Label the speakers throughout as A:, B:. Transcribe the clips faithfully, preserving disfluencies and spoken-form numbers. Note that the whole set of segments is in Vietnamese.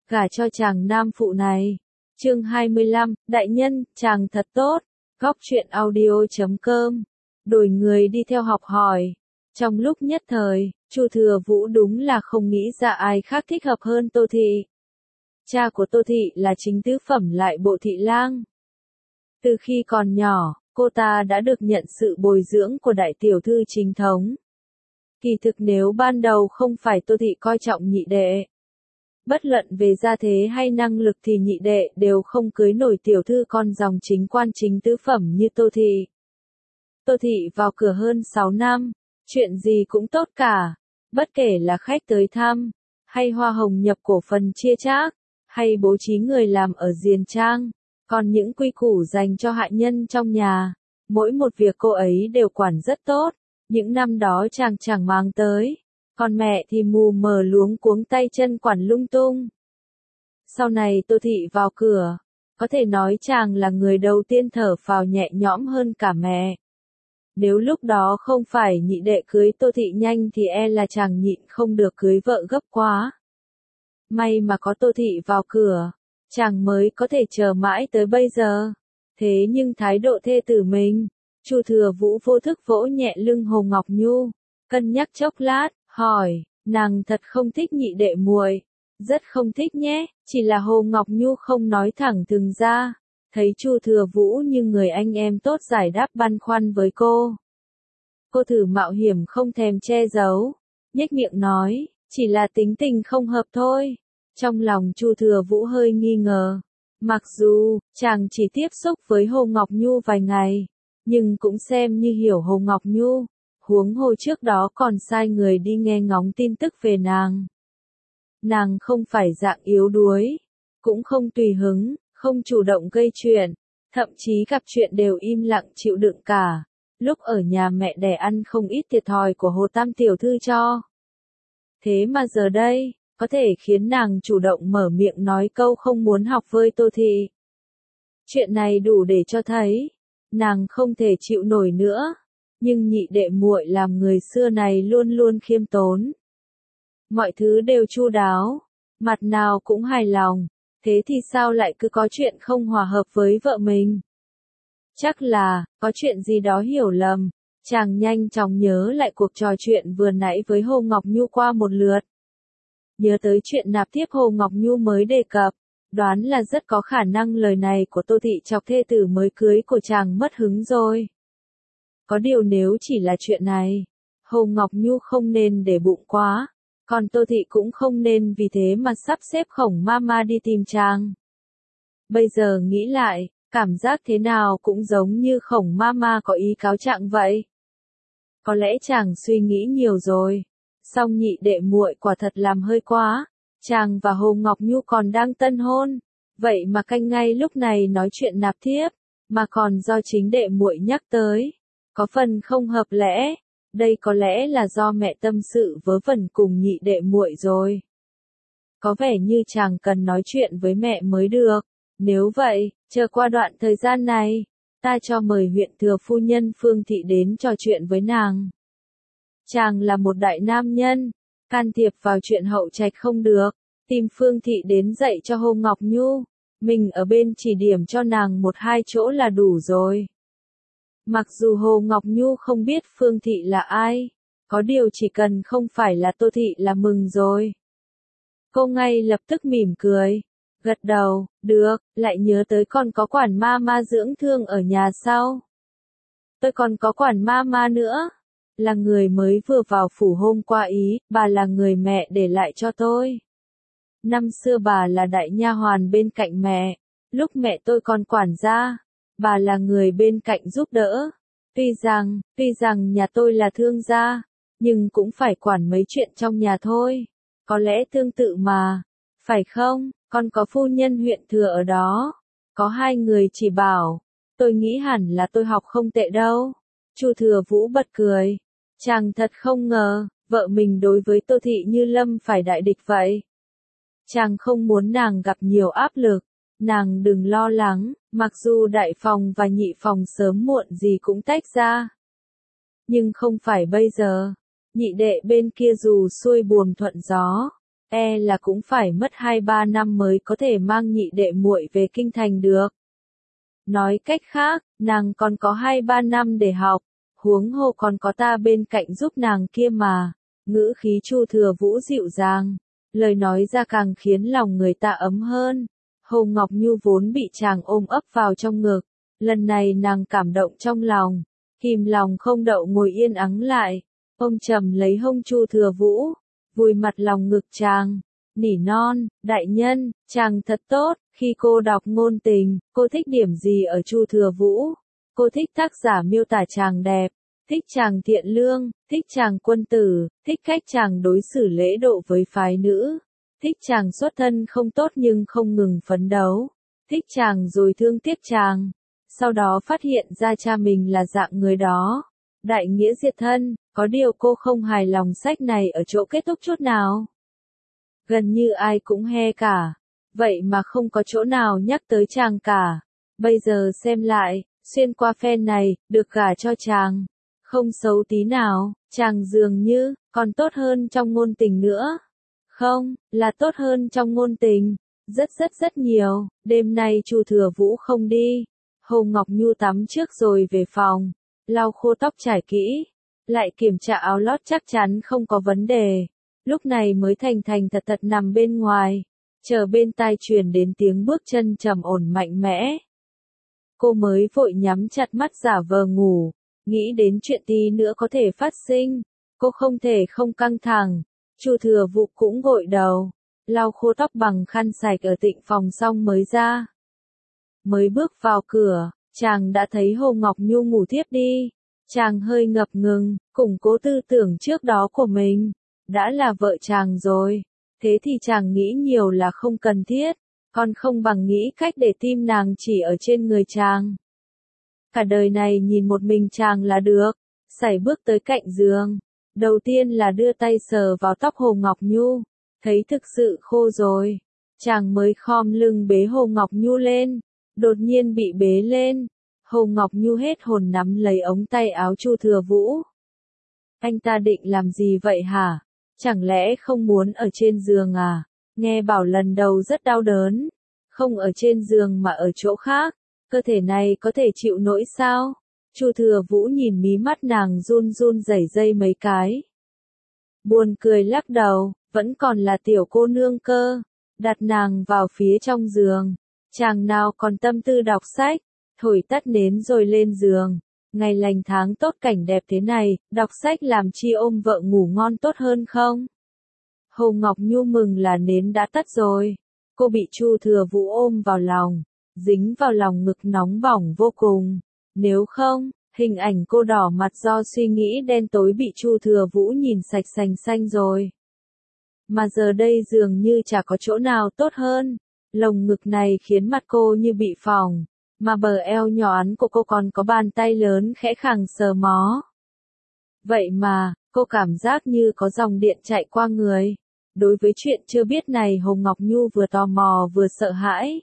A: gả cho chàng nam phụ này. Chương hai mươi lăm, đại nhân, chàng thật tốt. Góc truyện audio chấm com. Đổi người đi theo học hỏi. Trong lúc nhất thời, Chu Thừa Vũ đúng là không nghĩ ra ai khác thích hợp hơn Tô Thị. Cha của Tô Thị là chính tứ phẩm lại bộ thị lang. Từ khi còn nhỏ, cô ta đã được nhận sự bồi dưỡng của đại tiểu thư chính thống. Kỳ thực nếu ban đầu không phải Tô Thị coi trọng nhị đệ, bất luận về gia thế hay năng lực thì nhị đệ đều không cưới nổi tiểu thư con dòng chính quan chính tứ phẩm như Tô Thị. Tô Thị vào cửa hơn sáu năm, chuyện gì cũng tốt cả, bất kể là khách tới thăm, hay hoa hồng nhập cổ phần chia chác, hay bố trí người làm ở Diền Trang, còn những quy củ dành cho hạ nhân trong nhà, mỗi một việc cô ấy đều quản rất tốt. Những năm đó chàng chẳng mang tới, còn mẹ thì mù mờ luống cuống tay chân quản lung tung. Sau này Tô Thị vào cửa, có thể nói chàng là người đầu tiên thở phào nhẹ nhõm hơn cả mẹ. Nếu lúc đó không phải nhị đệ cưới Tô Thị nhanh thì e là chàng nhịn không được cưới vợ gấp quá. May mà có Tô Thị vào cửa, chàng mới có thể chờ mãi tới bây giờ. Thế nhưng thái độ thê tử mình, Chu Thừa Vũ vô thức vỗ nhẹ lưng Hồ Ngọc Nhu, cân nhắc chốc lát, hỏi, nàng thật không thích nhị đệ muội? Rất không thích nhé, chỉ là Hồ Ngọc Nhu không nói thẳng thừng ra, thấy Chu Thừa Vũ như người anh em tốt giải đáp băn khoăn với cô. Cô thử mạo hiểm không thèm che giấu, nhếch miệng nói, chỉ là tính tình không hợp thôi. Trong lòng Chu Thừa Vũ hơi nghi ngờ, mặc dù chàng chỉ tiếp xúc với Hồ Ngọc Nhu vài ngày, nhưng cũng xem như hiểu Hồ Ngọc Nhu, huống hồ trước đó còn sai người đi nghe ngóng tin tức về nàng. Nàng không phải dạng yếu đuối, cũng không tùy hứng, không chủ động gây chuyện, thậm chí gặp chuyện đều im lặng chịu đựng cả. Lúc ở nhà mẹ đẻ ăn không ít thiệt thòi của Hồ Tam tiểu thư cho. Thế mà giờ đây, có thể khiến nàng chủ động mở miệng nói câu không muốn học với Tô Thị. Chuyện này đủ để cho thấy, nàng không thể chịu nổi nữa, nhưng nhị đệ muội làm người xưa này luôn luôn khiêm tốn. Mọi thứ đều chu đáo, mặt nào cũng hài lòng, thế thì sao lại cứ có chuyện không hòa hợp với vợ mình? Chắc là, có chuyện gì đó hiểu lầm, chàng nhanh chóng nhớ lại cuộc trò chuyện vừa nãy với Hồ Ngọc Nhu qua một lượt. Nhớ tới chuyện nạp thiếp Hồ Ngọc Nhu mới đề cập, đoán là rất có khả năng lời này của Tô Thị chọc thê tử mới cưới của chàng mất hứng rồi. Có điều nếu chỉ là chuyện này, Hồ Ngọc Nhu không nên để bụng quá, còn Tô Thị cũng không nên vì thế mà sắp xếp Khổng Mama đi tìm chàng. Bây giờ nghĩ lại, cảm giác thế nào cũng giống như Khổng Mama có ý cáo trạng vậy. Có lẽ chàng suy nghĩ nhiều rồi. Song nhị đệ muội quả thật làm hơi quá, chàng và Hồ Ngọc Nhu còn đang tân hôn, vậy mà canh ngay lúc này nói chuyện nạp thiếp, mà còn do chính đệ muội nhắc tới, có phần không hợp lẽ, đây có lẽ là do mẹ tâm sự vớ vẩn cùng nhị đệ muội rồi. Có vẻ như chàng cần nói chuyện với mẹ mới được, nếu vậy, chờ qua đoạn thời gian này, ta cho mời huyện thừa phu nhân Phương Thị đến trò chuyện với nàng. Chàng là một đại nam nhân, can thiệp vào chuyện hậu trạch không được, tìm Phương Thị đến dạy cho Hồ Ngọc Nhu, mình ở bên chỉ điểm cho nàng một hai chỗ là đủ rồi. Mặc dù Hồ Ngọc Nhu không biết Phương Thị là ai, có điều chỉ cần không phải là Tô Thị là mừng rồi. Cô ngay lập tức mỉm cười, gật đầu, được, lại nhớ tới con có quản ma ma dưỡng thương ở nhà sau. Tôi còn có quản ma ma nữa. Là người mới vừa vào phủ hôm qua ý, bà là người mẹ để lại cho tôi. Năm xưa bà là đại nha hoàn bên cạnh mẹ, lúc mẹ tôi còn quản gia, bà là người bên cạnh giúp đỡ. Tuy rằng, tuy rằng nhà tôi là thương gia, nhưng cũng phải quản mấy chuyện trong nhà thôi. Có lẽ tương tự mà, phải không? Còn có phu nhân huyện thừa ở đó, có hai người chỉ bảo, tôi nghĩ hẳn là tôi học không tệ đâu. Chu Thừa Vũ bật cười. Chàng thật không ngờ, vợ mình đối với Tô Thị như lâm phải đại địch vậy. Chàng không muốn nàng gặp nhiều áp lực, nàng đừng lo lắng, mặc dù đại phòng và nhị phòng sớm muộn gì cũng tách ra. Nhưng không phải bây giờ, nhị đệ bên kia dù xuôi buồm thuận gió, e là cũng phải mất hai ba năm mới có thể mang nhị đệ muội về kinh thành được. Nói cách khác, nàng còn có hai ba năm để học, huống hồ còn có ta bên cạnh giúp nàng kia mà. Ngữ khí Chu Thừa Vũ dịu dàng, lời nói ra càng khiến lòng người ta ấm hơn. Hồ Ngọc Nhu vốn bị chàng ôm ấp vào trong ngực, lần này nàng cảm động trong lòng, kìm lòng không đậu ngồi yên ắng lại, ôm chầm lấy hông Chu Thừa Vũ, vùi mặt lòng ngực chàng, nỉ non, đại nhân, chàng thật tốt. Khi cô đọc ngôn tình, cô thích điểm gì ở Chu Thừa Vũ? Cô thích tác giả miêu tả chàng đẹp, thích chàng thiện lương, thích chàng quân tử, thích cách chàng đối xử lễ độ với phái nữ, thích chàng xuất thân không tốt nhưng không ngừng phấn đấu, thích chàng rồi thương tiếc chàng, sau đó phát hiện ra cha mình là dạng người đó. Đại nghĩa diệt thân, có điều cô không hài lòng sách này ở chỗ kết thúc chút nào. Gần như ai cũng he cả, vậy mà không có chỗ nào nhắc tới chàng cả. Bây giờ xem lại, xuyên qua phen này, được gả cho chàng, không xấu tí nào, chàng dường như, còn tốt hơn trong ngôn tình nữa. Không, là tốt hơn trong ngôn tình, rất rất rất nhiều. Đêm nay Chu Thừa Vũ không đi, Hồ Ngọc Nhu tắm trước rồi về phòng, lau khô tóc trải kỹ, lại kiểm tra áo lót chắc chắn không có vấn đề, lúc này mới thành thành thật thật nằm bên ngoài, chờ bên tai truyền đến tiếng bước chân trầm ổn mạnh mẽ. Cô mới vội nhắm chặt mắt giả vờ ngủ, nghĩ đến chuyện tí nữa có thể phát sinh, cô không thể không căng thẳng. Chu Thừa Vũ cũng gội đầu, lau khô tóc bằng khăn sạch ở tịnh phòng xong mới ra. Mới bước vào cửa, chàng đã thấy Hồ Ngọc Nhu ngủ thiếp đi. Chàng hơi ngập ngừng, củng cố tư tưởng trước đó của mình. Đã là vợ chàng rồi, thế thì chàng nghĩ nhiều là không cần thiết, còn không bằng nghĩ cách để tim nàng chỉ ở trên người chàng. Cả đời này nhìn một mình chàng là được. Sải bước tới cạnh giường, đầu tiên là đưa tay sờ vào tóc Hồ Ngọc Nhu, thấy thực sự khô rồi, chàng mới khom lưng bế Hồ Ngọc Nhu lên, đột nhiên bị bế lên. Hồ Ngọc Nhu hết hồn nắm lấy ống tay áo Chu Thừa Vũ. Anh ta định làm gì vậy hả? Chẳng lẽ không muốn ở trên giường à? Nghe bảo lần đầu rất đau đớn. Không ở trên giường mà ở chỗ khác. Cơ thể này có thể chịu nổi sao? Chu Thừa Vũ nhìn mí mắt nàng run run rẩy rẩy mấy cái. Buồn cười lắc đầu, vẫn còn là tiểu cô nương cơ. Đặt nàng vào phía trong giường. Chàng nào còn tâm tư đọc sách. Thổi tắt nến rồi lên giường. Ngày lành tháng tốt cảnh đẹp thế này, đọc sách làm chi ôm vợ ngủ ngon tốt hơn không? Hồ Ngọc Nhu mừng là nến đã tắt rồi. Cô bị Chu Thừa Vũ ôm vào lòng, dính vào lòng ngực nóng bỏng vô cùng. Nếu không, hình ảnh cô đỏ mặt do suy nghĩ đen tối bị Chu Thừa Vũ nhìn sạch sành xanh rồi. Mà giờ đây dường như chả có chỗ nào tốt hơn. Lồng ngực này khiến mặt cô như bị phỏng. Mà bờ eo nhọn của cô còn có bàn tay lớn khẽ khàng sờ mó. Vậy mà, cô cảm giác như có dòng điện chạy qua người. Đối với chuyện chưa biết này Hồ Ngọc Nhu vừa tò mò vừa sợ hãi.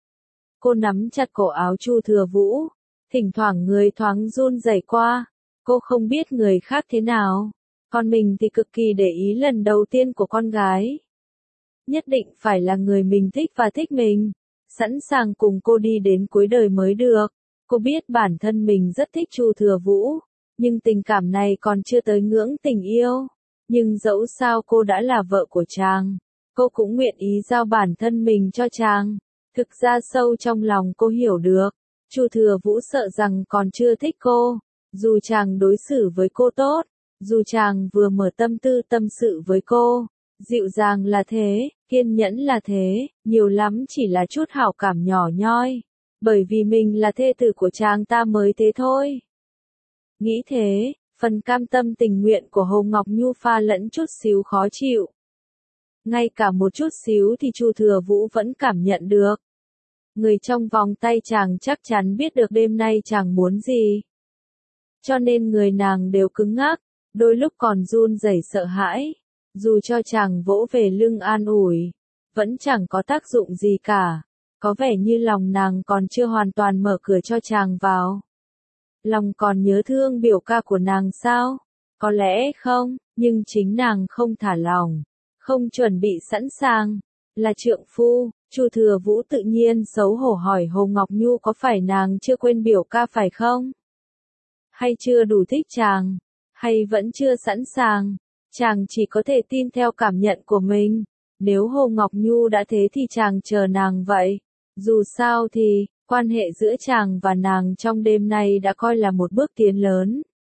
A: Cô nắm chặt cổ áo Chu Thừa Vũ, thỉnh thoảng người thoáng run rẩy qua. Cô không biết người khác thế nào, còn mình thì cực kỳ để ý lần đầu tiên của con gái. Nhất định phải là người mình thích và thích mình. Sẵn sàng cùng cô đi đến cuối đời mới được. Cô biết bản thân mình rất thích Chu Thừa Vũ, nhưng tình cảm này còn chưa tới ngưỡng tình yêu. Nhưng dẫu sao cô đã là vợ của chàng, cô cũng nguyện ý giao bản thân mình cho chàng. Thực ra sâu trong lòng cô hiểu được, Chu Thừa Vũ sợ rằng còn chưa thích cô, dù chàng đối xử với cô tốt, dù chàng vừa mở tâm tư tâm sự với cô. Dịu dàng là thế, kiên nhẫn là thế, nhiều lắm chỉ là chút hảo cảm nhỏ nhoi. Bởi vì mình là thê tử của chàng ta mới thế thôi. Nghĩ thế, phần cam tâm tình nguyện của Hồ Ngọc Nhu pha lẫn chút xíu khó chịu. Ngay cả một chút xíu thì Chu Thừa Vũ vẫn cảm nhận được. Người trong vòng tay chàng chắc chắn biết được đêm nay chàng muốn gì. Cho nên người nàng đều cứng ngắc, đôi lúc còn run rẩy sợ hãi. Dù cho chàng vỗ về lưng an ủi, vẫn chẳng có tác dụng gì cả. Có vẻ như lòng nàng còn chưa hoàn toàn mở cửa cho chàng vào. Lòng còn nhớ thương biểu ca của nàng sao? Có lẽ không, nhưng chính nàng không thả lòng. Không chuẩn bị sẵn sàng, là trượng phu. Chu Thừa Vũ tự nhiên xấu hổ hỏi Hồ Ngọc Nhu có phải nàng chưa quên biểu ca phải không? Hay chưa đủ thích chàng? Hay vẫn chưa sẵn sàng? Chàng chỉ có thể tin theo cảm nhận của mình. Nếu Hồ Ngọc Nhu đã thế thì chàng chờ nàng vậy. Dù sao thì, quan hệ giữa chàng và nàng trong đêm nay đã coi là một bước tiến lớn.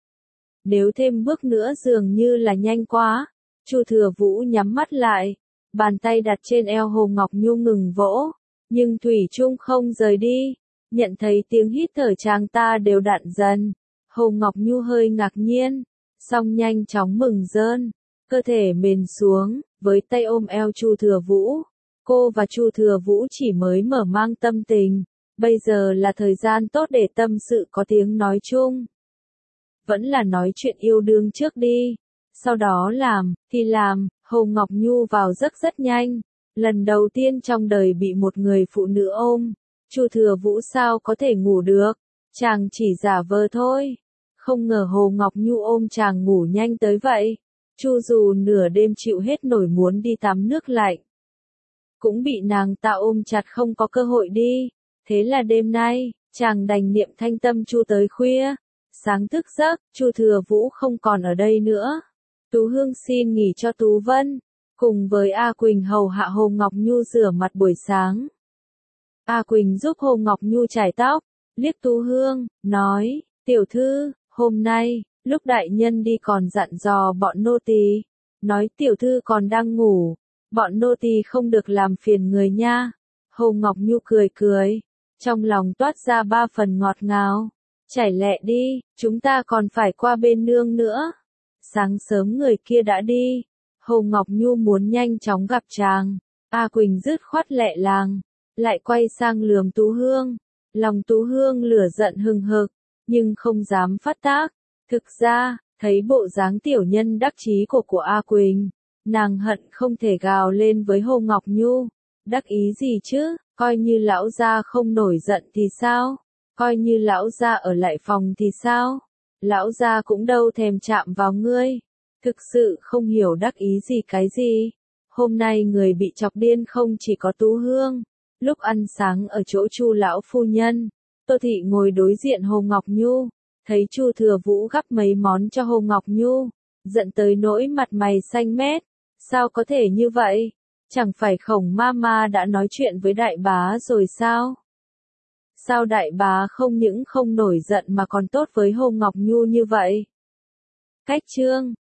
A: Nếu thêm bước nữa dường như là nhanh quá. Chu Thừa Vũ nhắm mắt lại. Bàn tay đặt trên eo Hồ Ngọc Nhu ngừng vỗ. Nhưng thủy chung không rời đi. Nhận thấy tiếng hít thở chàng ta đều đặn dần. Hồ Ngọc Nhu hơi ngạc nhiên. Xong nhanh chóng mừng rơn. Cơ thể mềm xuống, với tay ôm eo Chu Thừa Vũ. Cô và Chu Thừa Vũ chỉ mới mở mang tâm tình. Bây giờ là thời gian tốt để tâm sự có tiếng nói chung. Vẫn là nói chuyện yêu đương trước đi. Sau đó làm, thì làm, Hồ Ngọc Nhu vào giấc rất nhanh. Lần đầu tiên trong đời bị một người phụ nữ ôm. Chu Thừa Vũ sao có thể ngủ được. Chàng chỉ giả vờ thôi. Không ngờ Hồ Ngọc Nhu ôm chàng ngủ nhanh tới vậy. Chu dù nửa đêm chịu hết nổi muốn đi tắm nước lạnh. Cũng bị nàng ta ôm chặt không có cơ hội đi. Thế là đêm nay, chàng đành niệm thanh tâm Chu tới khuya. Sáng thức giấc, Chu Thừa Vũ không còn ở đây nữa. Tú Hương xin nghỉ cho Tú Vân. Cùng với A Quỳnh hầu hạ Hồ Ngọc Nhu rửa mặt buổi sáng. A Quỳnh giúp Hồ Ngọc Nhu chải tóc. Liếc Tú Hương, nói, tiểu thư, hôm nay, lúc đại nhân đi còn dặn dò bọn nô tỳ, nói tiểu thư còn đang ngủ, bọn nô tỳ không được làm phiền người nha. Hồ Ngọc Nhu cười cười, trong lòng toát ra ba phần ngọt ngào. Chảy lẹ đi, chúng ta còn phải qua bên nương nữa. Sáng sớm người kia đã đi. Hồ Ngọc Nhu muốn nhanh chóng gặp chàng. A Quỳnh dứt khoát lẹ làng, lại quay sang lườm Tú Hương. Lòng Tú Hương lửa giận hừng hực, nhưng không dám phát tác. Thực ra, thấy bộ dáng tiểu nhân đắc chí của của A Quỳnh, nàng hận không thể gào lên với Hồ Ngọc Nhu. Đắc ý gì chứ, coi như lão gia không nổi giận thì sao? Coi như lão gia ở lại phòng thì sao? Lão gia cũng đâu thèm chạm vào ngươi. Thực sự không hiểu đắc ý gì cái gì. Hôm nay người bị chọc điên không chỉ có Tú Hương. Lúc ăn sáng ở chỗ Chu lão phu nhân, Tô Thị ngồi đối diện Hồ Ngọc Nhu, thấy Chu Thừa Vũ gắp mấy món cho Hồ Ngọc Nhu, giận tới nỗi mặt mày xanh mét. Sao có thể như vậy? Chẳng phải Khổng Mama đã nói chuyện với đại bá rồi sao? Sao đại bá không những không nổi giận mà còn tốt với Hồ Ngọc Nhu như vậy? Cách chương